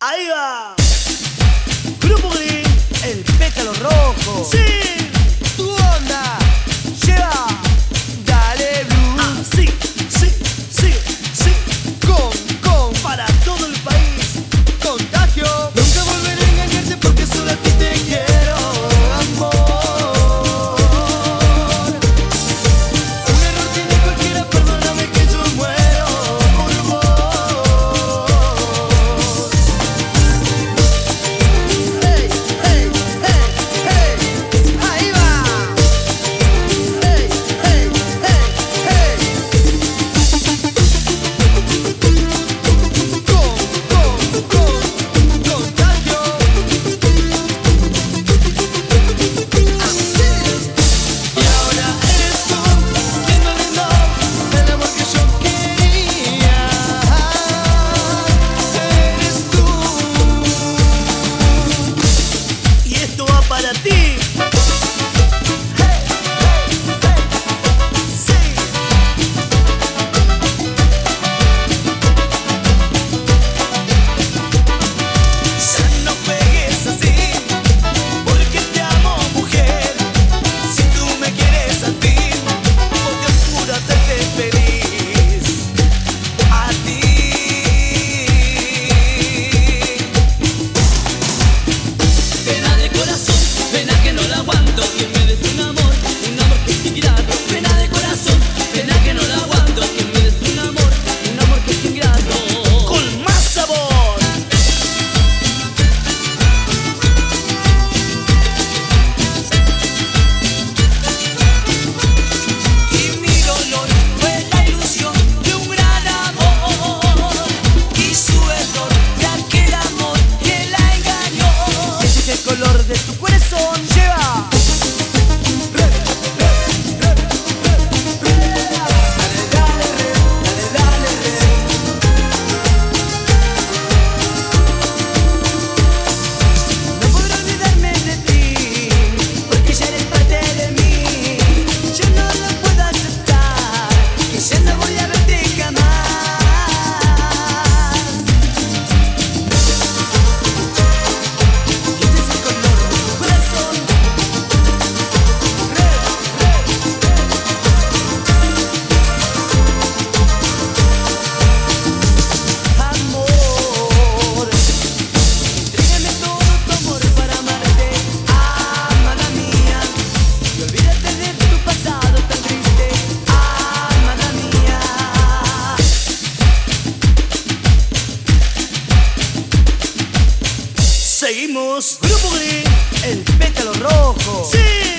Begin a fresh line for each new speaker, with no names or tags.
Ahí va. Grupo Green, el pétalo rojo. Sí, tu onda. Lleva. Dale blue. Ah, sí, sí, sí, sí. Con. Para todo el país. Contagio. Nunca volveré a engañarse porque solo a ti te quiero, amor. Un error tiene cualquiera, perdóname que yo muero por vos. Hey, hey, hey, hey. Ahí va. Hey, hey, hey, hey. Contagio. Así. Y ahora eres tú, lindo, lindo, el amor que yo quería. Eres tú. Y esto va para ti. Hey, hey, hey. Sí. Ya no pegues así, porque te amo, mujer. Si tú me quieres a ti, por Dios, juro hacerte feliz. A ti.
Pena de corazón, pena que no la aguanto. Quien me des un amor que es ingrato. Pena de corazón, pena que no la aguanto. Quien me des un amor que es ingrato.
Con más sabor.
Y mi dolor fue la ilusión de un gran amor. Y su error de aquel amor que la engañó.
Ese es el color de tu corazón. Lleva. Dale, dale, re, dale, re. No podré olvidarme de ti, porque ya eres parte de mí. Yo no lo puedo aceptar, que ya no voy a verte jamás. Y este es el color de tu corazón. Amor, entrégame todo tu amor para amarte, amada mía. Y olvídate de tu pasado tan triste, amada mía. Seguimos. Grupo Green, el pétalo rojo. Sí.